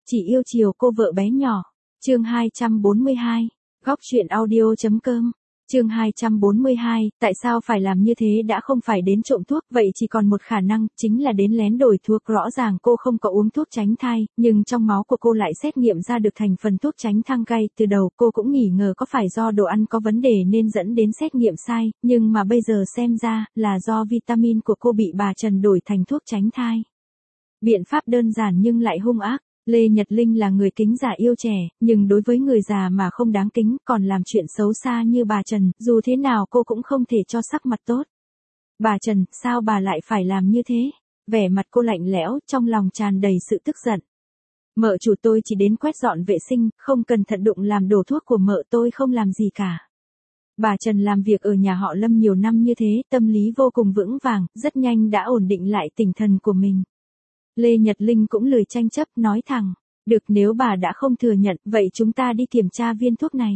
Chỉ yêu chiều cô vợ bé nhỏ. Chương 242. Góc truyện audio.com. Chương 242, tại sao phải làm như thế đã không phải đến trộm thuốc, vậy chỉ còn một khả năng, chính là đến lén đổi thuốc. Rõ ràng cô không có uống thuốc tránh thai, nhưng trong máu của cô lại xét nghiệm ra được thành phần thuốc tránh thang gay. Từ đầu cô cũng nghi ngờ có phải do đồ ăn có vấn đề nên dẫn đến xét nghiệm sai, nhưng mà bây giờ xem ra là do vitamin của cô bị bà Trần đổi thành thuốc tránh thai. Biện pháp đơn giản nhưng lại hung ác. Lê Nhật Linh là người kính già yêu trẻ, nhưng đối với người già mà không đáng kính, còn làm chuyện xấu xa như bà Trần, dù thế nào cô cũng không thể cho sắc mặt tốt. Bà Trần, sao bà lại phải làm như thế? Vẻ mặt cô lạnh lẽo, trong lòng tràn đầy sự tức giận. Mợ chủ, tôi chỉ đến quét dọn vệ sinh, không cẩn thận đụng làm đổ thuốc của mợ, tôi không làm gì cả. Bà Trần làm việc ở nhà họ Lâm nhiều năm như thế, tâm lý vô cùng vững vàng, rất nhanh đã ổn định lại tinh thần của mình. Lê Nhật Linh cũng lười tranh chấp, nói thẳng, được, nếu bà đã không thừa nhận, vậy chúng ta đi kiểm tra viên thuốc này.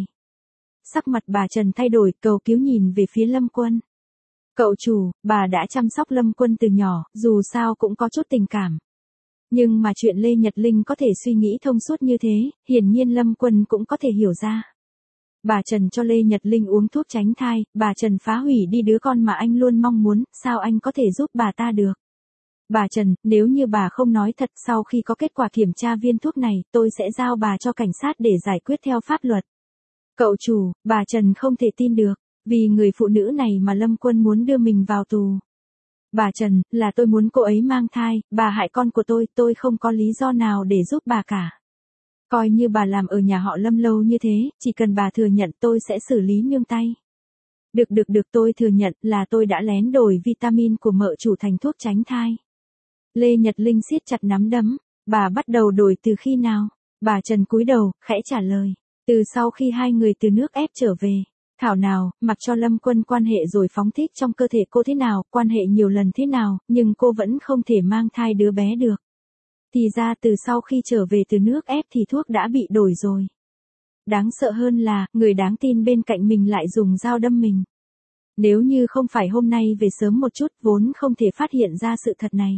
Sắc mặt bà Trần thay đổi, cầu cứu nhìn về phía Lâm Quân. Cậu chủ, bà đã chăm sóc Lâm Quân từ nhỏ, dù sao cũng có chút tình cảm. Nhưng mà chuyện Lê Nhật Linh có thể suy nghĩ thông suốt như thế, hiển nhiên Lâm Quân cũng có thể hiểu ra. Bà Trần cho Lê Nhật Linh uống thuốc tránh thai, bà Trần phá hủy đi đứa con mà anh luôn mong muốn, sao anh có thể giúp bà ta được? Bà Trần, nếu như bà không nói thật, sau khi có kết quả kiểm tra viên thuốc này, tôi sẽ giao bà cho cảnh sát để giải quyết theo pháp luật. Cậu chủ, bà Trần không thể tin được, vì người phụ nữ này mà Lâm Quân muốn đưa mình vào tù. Bà Trần, là tôi muốn cô ấy mang thai, bà hại con của tôi không có lý do nào để giúp bà cả. Coi như bà làm ở nhà họ Lâm lâu như thế, chỉ cần bà thừa nhận tôi sẽ xử lý nương tay. Được, tôi thừa nhận là tôi đã lén đổi vitamin của mợ chủ thành thuốc tránh thai. Lê Nhật Linh siết chặt nắm đấm, bà bắt đầu đổi từ khi nào? Bà Trần cúi đầu, khẽ trả lời, từ sau khi hai người từ nước ép trở về. Thảo nào, mặc cho Lâm Quân quan hệ rồi phóng thích trong cơ thể cô thế nào, quan hệ nhiều lần thế nào, nhưng cô vẫn không thể mang thai đứa bé được. Thì ra từ sau khi trở về từ nước ép thì thuốc đã bị đổi rồi. Đáng sợ hơn là, người đáng tin bên cạnh mình lại dùng dao đâm mình. Nếu như không phải hôm nay về sớm một chút, vốn không thể phát hiện ra sự thật này.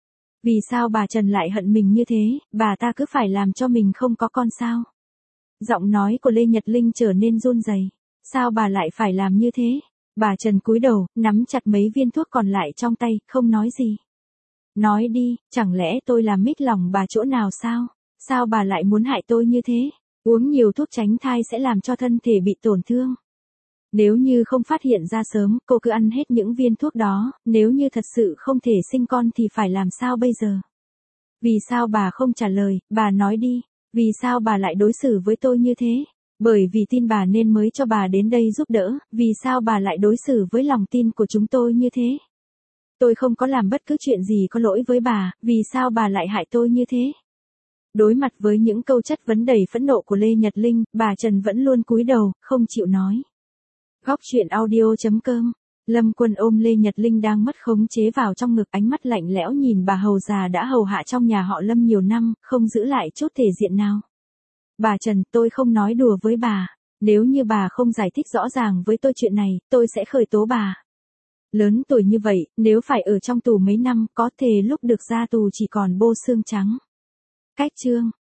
Vì sao bà Trần lại hận mình như thế, bà ta cứ phải làm cho mình không có con sao? Giọng nói của Lê Nhật Linh trở nên run rẩy. Sao bà lại phải làm như thế? Bà Trần cúi đầu, nắm chặt mấy viên thuốc còn lại trong tay, không nói gì. Nói đi, chẳng lẽ tôi làm mít lòng bà chỗ nào sao? Sao bà lại muốn hại tôi như thế? Uống nhiều thuốc tránh thai sẽ làm cho thân thể bị tổn thương. Nếu như không phát hiện ra sớm, cô cứ ăn hết những viên thuốc đó, nếu như thật sự không thể sinh con thì phải làm sao bây giờ? Vì sao bà không trả lời, bà nói đi, vì sao bà lại đối xử với tôi như thế? Bởi vì tin bà nên mới cho bà đến đây giúp đỡ, vì sao bà lại đối xử với lòng tin của chúng tôi như thế? Tôi không có làm bất cứ chuyện gì có lỗi với bà, vì sao bà lại hại tôi như thế? Đối mặt với những câu chất vấn đầy phẫn nộ của Lê Nhật Linh, bà Trần vẫn luôn cúi đầu, không chịu nói. Góc truyện audio.com. Lâm Quân ôm Lê Nhật Linh đang mất khống chế vào trong ngực, ánh mắt lạnh lẽo nhìn bà hầu già đã hầu hạ trong nhà họ Lâm nhiều năm, không giữ lại chút thể diện nào. Bà Trần, tôi không nói đùa với bà. Nếu như bà không giải thích rõ ràng với tôi chuyện này, tôi sẽ khởi tố bà. Lớn tuổi như vậy, nếu phải ở trong tù mấy năm, có thể lúc được ra tù chỉ còn bô xương trắng. Cách chương.